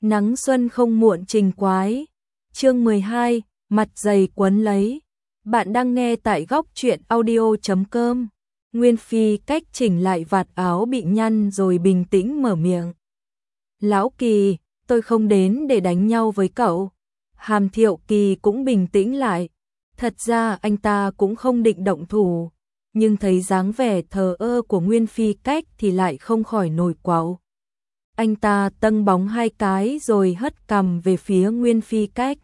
Nắng xuân không muộn trình quái. Chương 12, mặt dày quấn lấy. Bạn đang nghe tại góc truyện audio.com. Nguyên Phi cách chỉnh lại vạt áo bị nhăn rồi bình tĩnh mở miệng. Lão Kỳ, tôi không đến để đánh nhau với cậu. Hàm Thiệu Kỳ cũng bình tĩnh lại. Thật ra anh ta cũng không định động thủ, nhưng thấy dáng vẻ thờ ơ của Nguyên Phi cách thì lại không khỏi nổi quạo. Anh ta tâng bóng hai cái rồi hất cằm về phía Nguyên Phi cách.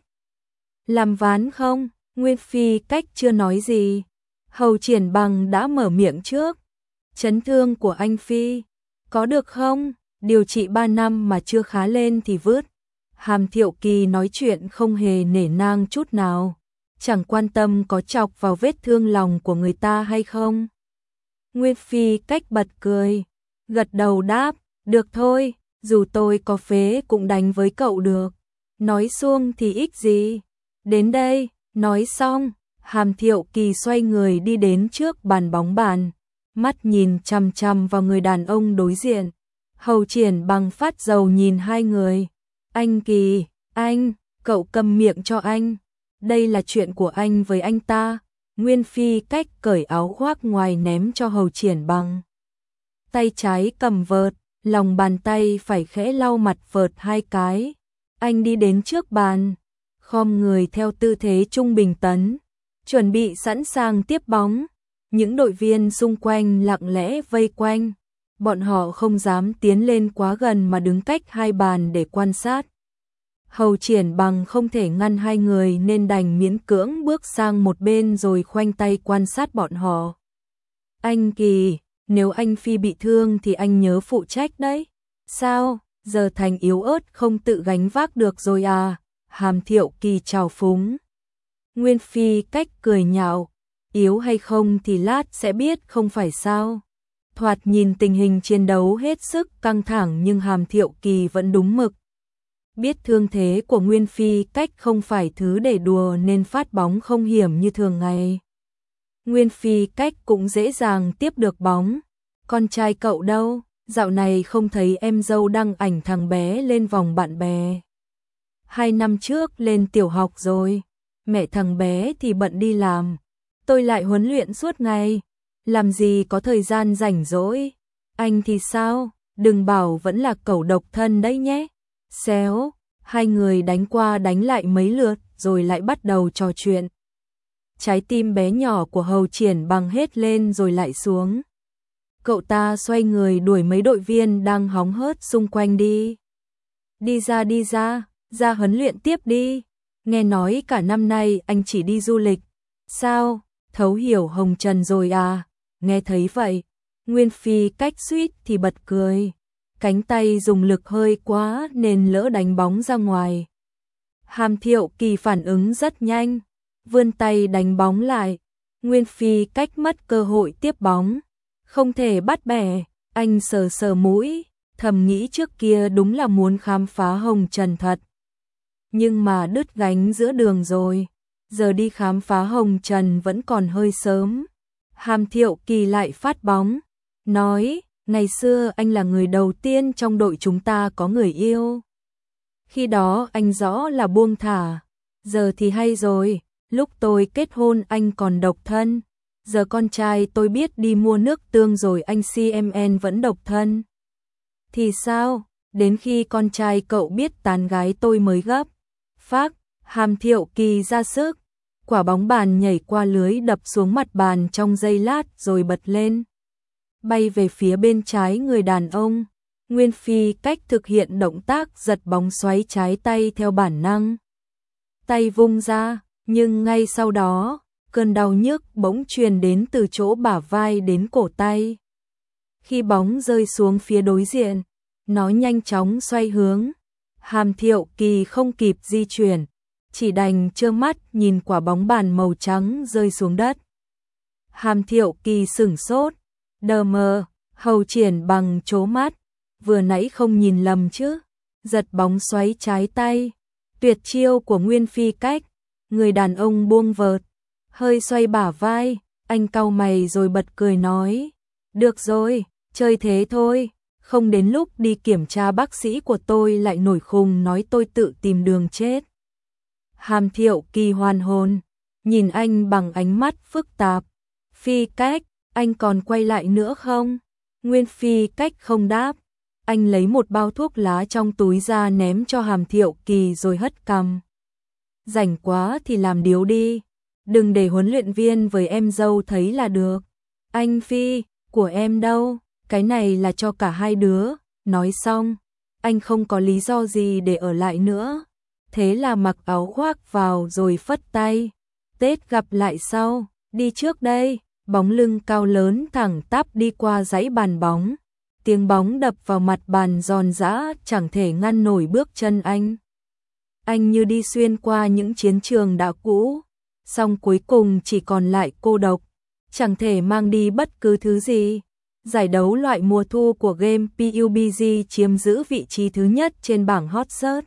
Làm ván không? Nguyên Phi cách chưa nói gì. Hầu Triển Bằng đã mở miệng trước. Chấn thương của anh Phi, có được không? Điều trị 3 năm mà chưa khá lên thì vứt. Hàm Thiệu Kỳ nói chuyện không hề nể nang chút nào, chẳng quan tâm có chọc vào vết thương lòng của người ta hay không. Nguyên Phi cách bật cười, gật đầu đáp, được thôi, dù tôi có phế cũng đánh với cậu được. Nói xuông thì ích gì. Đến đây, nói xong, Hàm Thiệu Kỳ xoay người đi đến trước bàn bóng bàn, mắt nhìn chằm chằm vào người đàn ông đối diện. Hầu Triển Bằng phát dầu nhìn hai người. Anh Kỳ, anh, cậu cầm miệng cho anh. Đây là chuyện của anh với anh ta. Nguyên Phi cách cởi áo khoác ngoài ném cho Hầu Triển Bằng. Tay trái cầm vợt, lòng bàn tay phải khẽ lau mặt vợt hai cái. Anh đi đến trước bàn, khom người theo tư thế trung bình tấn, chuẩn bị sẵn sàng tiếp bóng. Những đội viên xung quanh lặng lẽ vây quanh. Bọn họ không dám tiến lên quá gần mà đứng cách hai bàn để quan sát. Hầu Triển Bằng không thể ngăn hai người nên đành miễn cưỡng bước sang một bên rồi khoanh tay quan sát bọn họ. Anh Kỳ, nếu anh Phi bị thương thì anh nhớ phụ trách đấy. Sao, giờ thành yếu ớt không tự gánh vác được rồi à? Hàm Thiệu Kỳ trào phúng. Nguyên Phi cách cười nhạo, yếu hay không thì lát sẽ biết không phải sao. Thoạt nhìn tình hình chiến đấu hết sức căng thẳng nhưng Hàm Thiệu Kỳ vẫn đúng mực. Biết thương thế của Nguyên Phi cách không phải thứ để đùa nên phát bóng không hiểm như thường ngày. Nguyên Phi cách cũng dễ dàng tiếp được bóng. Con trai cậu đâu? Dạo này không thấy em dâu đăng ảnh thằng bé lên vòng bạn bè. 2 năm trước lên tiểu học rồi. Mẹ thằng bé thì bận đi làm. Tôi lại huấn luyện suốt ngày. Làm gì có thời gian rảnh rỗi. Anh thì sao? Đừng bảo vẫn là cẩu độc thân đấy nhé. Xéo, hai người đánh qua đánh lại mấy lượt rồi lại bắt đầu trò chuyện. Trái tim bé nhỏ của Hầu Triển Bằng hết lên rồi lại xuống. Cậu ta xoay người đuổi mấy đội viên đang hóng hớt xung quanh đi. Đi ra, ra huấn luyện tiếp đi. Nghe nói cả năm nay anh chỉ đi du lịch. Sao, thấu hiểu Hồng Trần rồi à? Nghe thấy vậy, Nguyên Phi cách suýt thì bật cười. Cánh tay dùng lực hơi quá nên lỡ đánh bóng ra ngoài. Hàm Thiệu Kỳ phản ứng rất nhanh, vươn tay đánh bóng lại. Nguyên Phi cách mất cơ hội tiếp bóng. Không thể bắt bẻ, anh sờ sờ mũi, thầm nghĩ trước kia đúng là muốn khám phá Hồng Trần thật. Nhưng mà đứt gánh giữa đường rồi, giờ đi khám phá Hồng Trần vẫn còn hơi sớm. Hàm Thiệu Kỳ lại phát bóng, nói, ngày xưa anh là người đầu tiên trong đội chúng ta có người yêu. Khi đó anh rõ là buông thả, giờ thì hay rồi, lúc tôi kết hôn anh còn độc thân. Giờ con trai tôi biết đi mua nước tương rồi anh CMN vẫn độc thân. Thì sao, đến khi con trai cậu biết tán gái tôi mới gấp. Phác, Hàm Thiệu Kỳ ra sức. Quả bóng bàn nhảy qua lưới đập xuống mặt bàn trong giây lát rồi bật lên. Bay về phía bên trái người đàn ông. Nguyên Phi cách thực hiện động tác giật bóng xoáy trái tay theo bản năng. Tay vung ra, nhưng ngay sau đó, cơn đau nhức bỗng truyền đến từ chỗ bả vai đến cổ tay. Khi bóng rơi xuống phía đối diện, nó nhanh chóng xoay hướng. Hàm Thiệu Kỳ không kịp di chuyển, chỉ đành trơ mắt nhìn quả bóng bàn màu trắng rơi xuống đất. Hàm Thiệu Kỳ sửng sốt, đờ mờ, Hầu Triển Bằng trố mắt, vừa nãy không nhìn lầm chứ, giật bóng xoáy trái tay, tuyệt chiêu của Nguyên Phi cách. Người đàn ông buông vợt, hơi xoay bả vai, anh cau mày rồi bật cười nói, được rồi, chơi thế thôi, Không đến lúc đi kiểm tra bác sĩ của tôi lại nổi khùng nói tôi tự tìm đường chết. Hàm Thiệu Kỳ hoàn hồn, nhìn anh bằng ánh mắt phức tạp. Phi Cách, anh còn quay lại nữa không? Nguyên Phi Cách không đáp. Anh lấy một bao thuốc lá trong túi ra ném cho Hàm Thiệu Kỳ rồi hất cằm. Rảnh quá thì làm điếu đi, đừng để huấn luyện viên với em dâu thấy là được. Anh Phi, của em đâu? Cái này là cho cả hai đứa. Nói xong, anh không có lý do gì để ở lại nữa. Thế là mặc áo khoác vào rồi phất tay. Tết gặp lại sau, đi trước đây. Bóng lưng cao lớn thẳng tắp đi qua dãy bàn bóng. Tiếng bóng đập vào mặt bàn giòn giã chẳng thể ngăn nổi bước chân anh. Anh như đi xuyên qua những chiến trường đã cũ, song cuối cùng chỉ còn lại cô độc, chẳng thể mang đi bất cứ thứ gì. Giải đấu loại mùa thu của game PUBG chiếm giữ vị trí thứ nhất trên bảng hot search.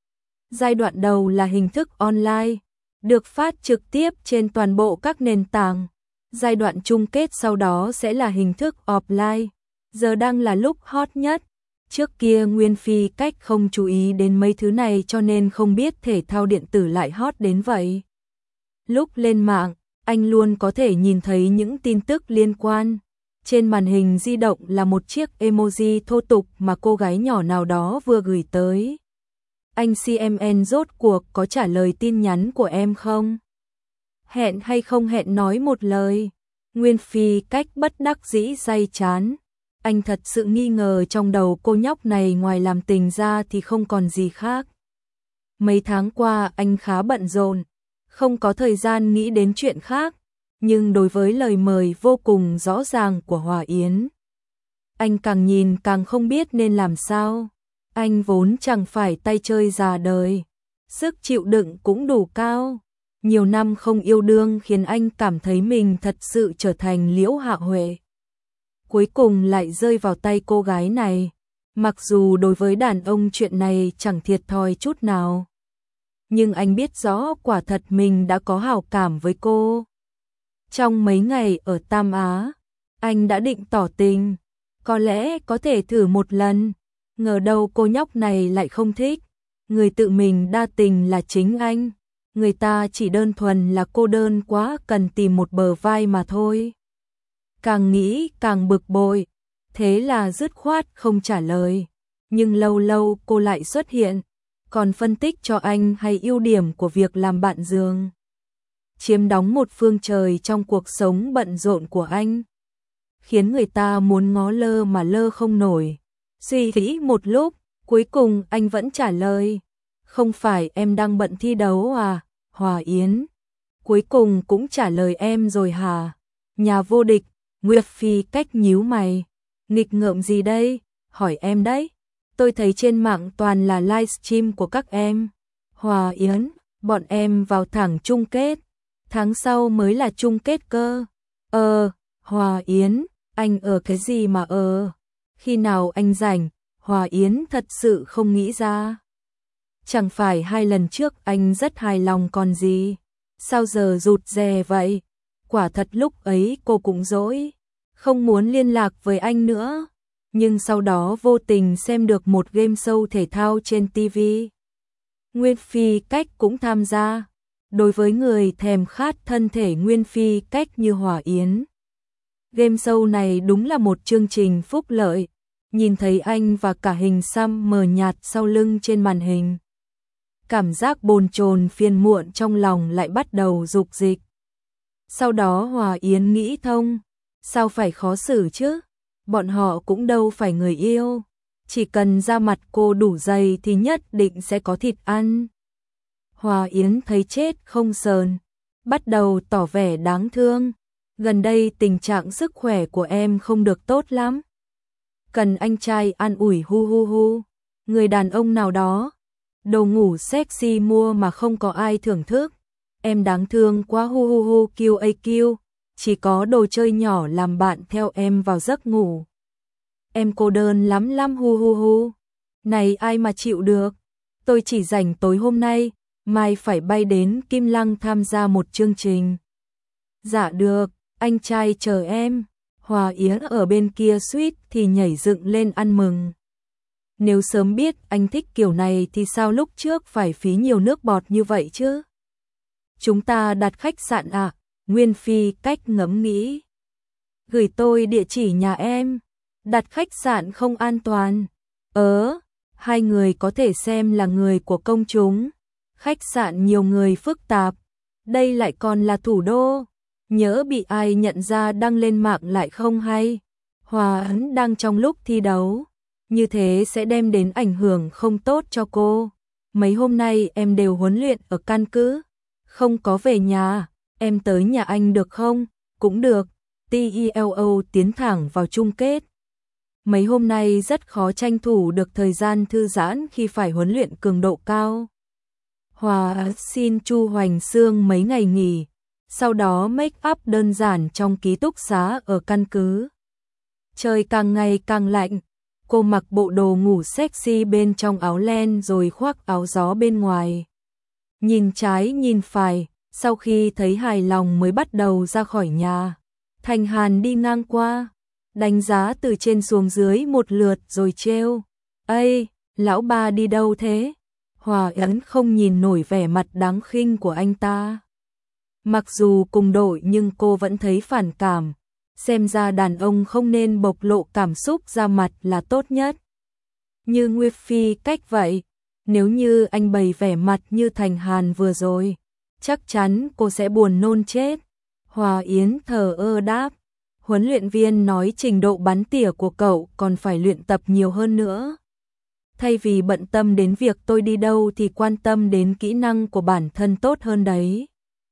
Giai đoạn đầu là hình thức online, được phát trực tiếp trên toàn bộ các nền tảng. Giai đoạn chung kết sau đó sẽ là hình thức offline, giờ đang là lúc hot nhất. Trước kia Nguyên Phi Cách không chú ý đến mấy thứ này cho nên không biết thể thao điện tử lại hot đến vậy. Lúc lên mạng, anh luôn có thể nhìn thấy những tin tức liên quan. Trên màn hình di động là một chiếc emoji thô tục mà cô gái nhỏ nào đó vừa gửi tới. Anh CMN rốt cuộc có trả lời tin nhắn của em không? Hẹn hay không hẹn nói một lời. Nguyên Phi Cách bất đắc dĩ day chán. Anh thật sự nghi ngờ trong đầu cô nhóc này ngoài làm tình ra thì không còn gì khác. Mấy tháng qua anh khá bận rộn, không có thời gian nghĩ đến chuyện khác, nhưng đối với lời mời vô cùng rõ ràng của Hòa Yến, anh càng nhìn càng không biết nên làm sao. Anh vốn chẳng phải tay chơi già đời, sức chịu đựng cũng đủ cao. Nhiều năm không yêu đương khiến anh cảm thấy mình thật sự trở thành Liễu Hạ Huệ. Cuối cùng lại rơi vào tay cô gái này, mặc dù đối với đàn ông chuyện này chẳng thiệt thòi chút nào. Nhưng anh biết rõ quả thật mình đã có hảo cảm với cô. Trong mấy ngày ở Tam Á, anh đã định tỏ tình, có lẽ có thể thử một lần. Ngờ đâu cô nhóc này lại không thích, người tự mình đa tình là chính anh. Người ta chỉ đơn thuần là cô đơn quá cần tìm một bờ vai mà thôi. Càng nghĩ càng bực bội, thế là dứt khoát không trả lời. Nhưng lâu lâu cô lại xuất hiện, còn phân tích cho anh hay ưu điểm của việc làm bạn giường. Chiếm đóng một phương trời trong cuộc sống bận rộn của anh, khiến người ta muốn ngó lơ mà lơ không nổi. Suy nghĩ một lúc, cuối cùng anh vẫn trả lời. Không phải em đang bận thi đấu à, Hòa Yến? Cuối cùng cũng trả lời em rồi hả? Nhà vô địch. Nguyên Phi Cách nhíu mày. Nghịch ngợm gì đây? Hỏi em đấy. Tôi thấy trên mạng toàn là livestream của các em. Hòa Yến, bọn em vào thẳng chung kết. Tháng sau mới là chung kết cơ. Hòa Yến, anh cái gì mà Khi nào anh rảnh? Hòa Yến thật sự không nghĩ ra. Chẳng phải 2 lần trước anh rất hài lòng còn gì. Sao giờ rụt rè vậy? Quả thật lúc ấy cô cũng dỗi, không muốn liên lạc với anh nữa. Nhưng sau đó vô tình xem được một game show thể thao trên TV. Nguyên Phi Cách cũng tham gia. Đối với người thèm khát thân thể Nguyên Phi Cách như Hòa Yến, game show này đúng là một chương trình phúc lợi. Nhìn thấy anh và cả hình xăm mờ nhạt sau lưng trên màn hình, cảm giác bồn chồn phiền muộn trong lòng lại bắt đầu dục dịch. Sau đó Hòa Yến nghĩ thông, sao phải khó xử chứ? Bọn họ cũng đâu phải người yêu, chỉ cần da mặt cô đủ dày thì nhất định sẽ có thịt ăn. Hòa Yến thấy chết không sờn, bắt đầu tỏ vẻ đáng thương. Gần đây tình trạng sức khỏe của em không được tốt lắm, cần anh trai an ủi hu hu hu. Người đàn ông nào đó, đồ ngủ sexy mua mà không có ai thưởng thức. Em đáng thương quá hu hu hu QAQ, chỉ có đồ chơi nhỏ làm bạn theo em vào giấc ngủ. Em cô đơn lắm lắm hu hu hu. Này ai mà chịu được. Tôi chỉ rảnh tối hôm nay, mai phải bay đến Kim Lăng tham gia một chương trình. Dạ được, anh trai chờ em. Hòa Yến ở bên kia suýt thì nhảy dựng lên ăn mừng. Nếu sớm biết anh thích kiểu này thì sao lúc trước phải phí nhiều nước bọt như vậy chứ? Chúng ta đặt khách sạn à? Nguyên Phi Cách ngẫm nghĩ. Gửi tôi địa chỉ nhà em. Đặt khách sạn không an toàn. Hai người có thể xem là người của công chúng. Khách sạn nhiều người phức tạp. Đây lại còn là thủ đô. Nhỡ bị ai nhận ra đăng lên mạng lại không hay. Hòa Ấn đang trong lúc thi đấu. Như thế sẽ đem đến ảnh hưởng không tốt cho cô. Mấy hôm nay em đều huấn luyện ở căn cứ. Không có về nhà. Em tới nhà anh được không? Cũng được. TELO tiến thẳng vào chung kết. Mấy hôm nay rất khó tranh thủ được thời gian thư giãn khi phải huấn luyện cường độ cao. Hòa xin Chu Hoành Xương mấy ngày nghỉ, sau đó make up đơn giản trong ký túc xá ở căn cứ. Trời càng ngày càng lạnh, cô mặc bộ đồ ngủ sexy bên trong áo len rồi khoác áo gió bên ngoài. Nhìn trái nhìn phải, sau khi thấy hài lòng mới bắt đầu ra khỏi nhà. Thành Hàn đi ngang qua, đánh giá từ trên xuống dưới một lượt rồi trêu. Ây, lão ba đi đâu thế? Hòa Yến không nhìn nổi vẻ mặt đáng khinh của anh ta. Mặc dù cùng đội nhưng cô vẫn thấy phản cảm. Xem ra đàn ông không nên bộc lộ cảm xúc ra mặt là tốt nhất. Như Nguyên Phi Cách vậy, nếu như anh bày vẻ mặt như Thành Hàn vừa rồi, chắc chắn cô sẽ buồn nôn chết. Hòa Yến thờ ơ đáp, huấn luyện viên nói trình độ bắn tỉa của cậu còn phải luyện tập nhiều hơn nữa. Thay vì bận tâm đến việc tôi đi đâu thì quan tâm đến kỹ năng của bản thân tốt hơn đấy.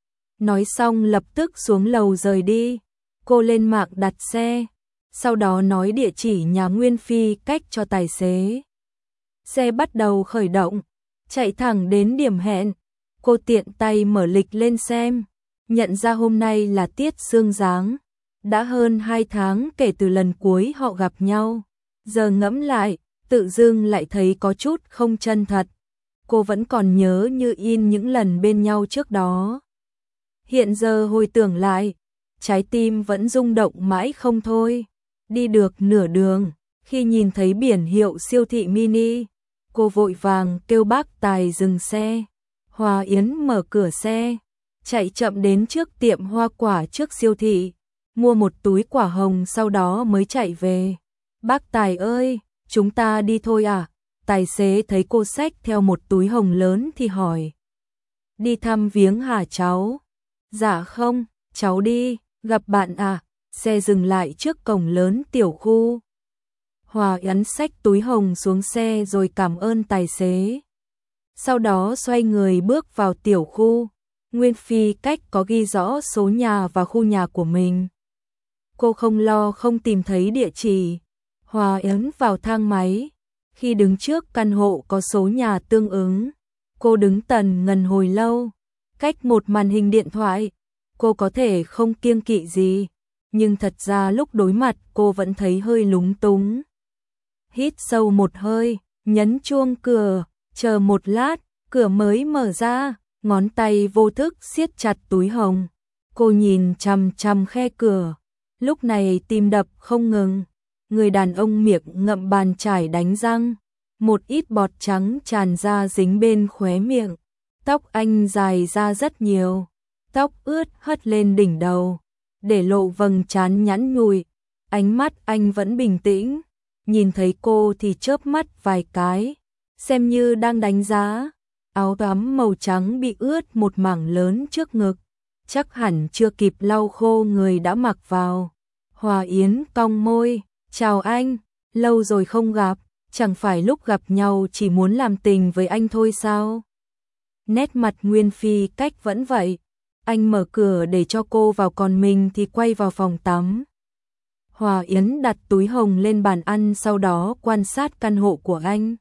Nói xong lập tức xuống lầu rời đi. Cô lên mạng đặt xe, sau đó nói địa chỉ nhà Nguyên Phi Cách cho tài xế. Xe bắt đầu khởi động, chạy thẳng đến điểm hẹn. Cô tiện tay mở lịch lên xem, nhận ra hôm nay là tiết sương giáng. Đã hơn 2 tháng kể từ lần cuối họ gặp nhau. Giờ ngẫm lại, tự dưng lại thấy có chút không chân thật. Cô vẫn còn nhớ như in những lần bên nhau trước đó. Hiện giờ hồi tưởng lại, trái tim vẫn rung động mãi không thôi. Đi được nửa đường, khi nhìn thấy biển hiệu siêu thị mini, cô vội vàng kêu bác tài dừng xe. Hòa Yến mở cửa xe, chạy chậm đến trước tiệm hoa quả trước siêu thị, mua một túi quả hồng sau đó mới chạy về. Bác Tài ơi, chúng ta đi thôi à? Tài xế thấy cô xách theo một túi hồng lớn thì hỏi. Đi thăm viếng hả cháu? Dạ không, cháu đi, gặp bạn à? Xe dừng lại trước cổng lớn tiểu khu. Hòa Yến xách túi hồng xuống xe rồi cảm ơn tài xế. Sau đó xoay người bước vào tiểu khu. Nguyên Phi Cách có ghi rõ số nhà và khu nhà của mình. Cô không lo không tìm thấy địa chỉ. Hòa Yến vào thang máy. Khi đứng trước căn hộ có số nhà tương ứng, cô đứng tần ngần hồi lâu. Cách một màn hình điện thoại, cô có thể không kiêng kỵ gì, nhưng thật ra lúc đối mặt cô vẫn thấy hơi lúng túng. Hít sâu một hơi, nhấn chuông cửa, chờ một lát, cửa mới mở ra, ngón tay vô thức siết chặt túi hồng. Cô nhìn chằm chằm khe cửa, lúc này tim đập không ngừng. Người đàn ông miệng ngậm bàn chải đánh răng, một ít bọt trắng tràn ra dính bên khóe miệng. Tóc anh dài ra rất nhiều, tóc ướt hất lên đỉnh đầu, để lộ vầng trán nhẵn nhụi. Ánh mắt anh vẫn bình tĩnh, nhìn thấy cô thì chớp mắt vài cái, xem như đang đánh giá. Áo tắm màu trắng bị ướt một mảng lớn trước ngực, chắc hẳn chưa kịp lau khô người đã mặc vào. Hòa Yến cong môi, chào anh, lâu rồi không gặp, chẳng phải lúc gặp nhau chỉ muốn làm tình với anh thôi sao? Nét mặt Nguyên Phi Cách vẫn vậy, anh mở cửa để cho cô vào còn mình thì quay vào phòng tắm. Hòa Yến đặt túi hồng lên bàn ăn sau đó quan sát căn hộ của anh.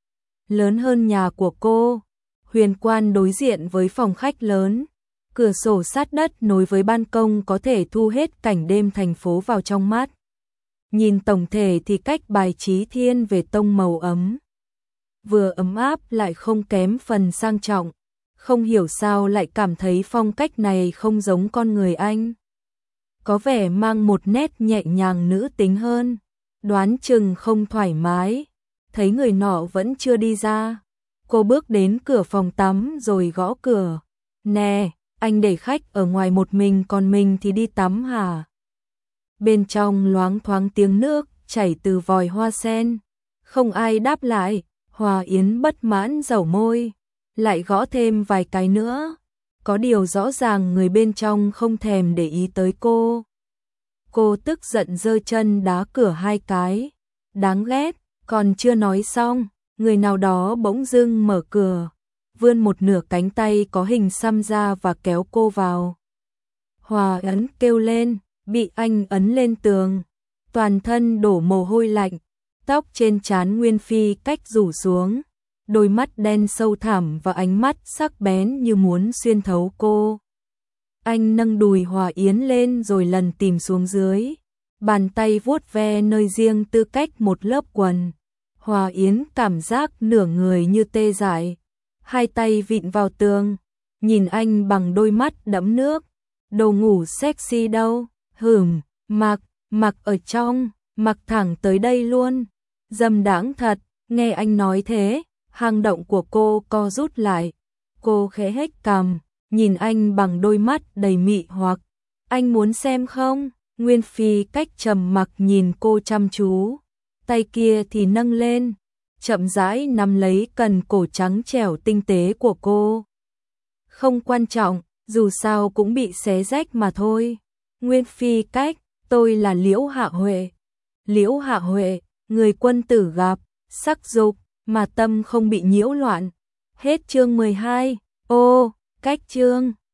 Lớn hơn nhà của cô, huyền quan đối diện với phòng khách lớn, cửa sổ sát đất nối với ban công có thể thu hết cảnh đêm thành phố vào trong mắt. Nhìn tổng thể thì cách bài trí thiên về tông màu ấm. Vừa ấm áp lại không kém phần sang trọng. Không hiểu sao lại cảm thấy phong cách này không giống con người anh. có vẻ mang một nét nhẹ nhàng nữ tính hơn, đoán chừng không thoải mái. Thấy người nọ vẫn chưa đi ra, cô bước đến cửa phòng tắm rồi gõ cửa. Nè, anh để khách ở ngoài một mình còn mình thì đi tắm hả? Bên trong loáng thoáng tiếng nước chảy từ vòi hoa sen. Không ai đáp lại, Hòa Yến bất mãn dẩu môi, lại gõ thêm vài cái nữa. Có điều rõ ràng người bên trong không thèm để ý tới cô. Cô tức giận giơ chân đá cửa 2 cái. Đáng ghét, còn chưa nói xong, người nào đó bỗng dưng mở cửa, vươn một nửa cánh tay có hình xăm ra và kéo cô vào. Hòa Yến kêu lên, bị anh ấn lên tường, toàn thân đổ mồ hôi lạnh, tóc trên trán Nguyên Phi Cách rủ xuống, đôi mắt đen sâu thẳm và ánh mắt sắc bén như muốn xuyên thấu cô. Anh nâng đùi Hòa Yến lên rồi lần tìm xuống dưới, bàn tay vuốt ve nơi riêng tư cách một lớp quần. Hòa Yến cảm giác nửa người như tê dại, hai tay vịn vào tường, nhìn anh bằng đôi mắt đẫm nước. Đồ ngủ sexy đâu? Mặc ở trong, mặc thẳng tới đây luôn. Dâm đãng thật, nghe anh nói thế, hang động của cô co rút lại. Cô khẽ hếch cằm, nhìn anh bằng đôi mắt đầy mị hoặc. Anh muốn xem không? Nguyên Phi Cách trầm mặc nhìn cô chăm chú, tay kia thì nâng lên, chậm rãi nắm lấy cần cổ trắng trẻo tinh tế của cô. Không quan trọng, dù sao cũng bị xé rách mà thôi. Nguyên Phi Cách, tôi là Liễu Hạ Huệ. Liễu Hạ Huệ, người quân tử gặp, sắc dục, mà tâm không bị nhiễu loạn. Hết chương 12. Ô, Cách chương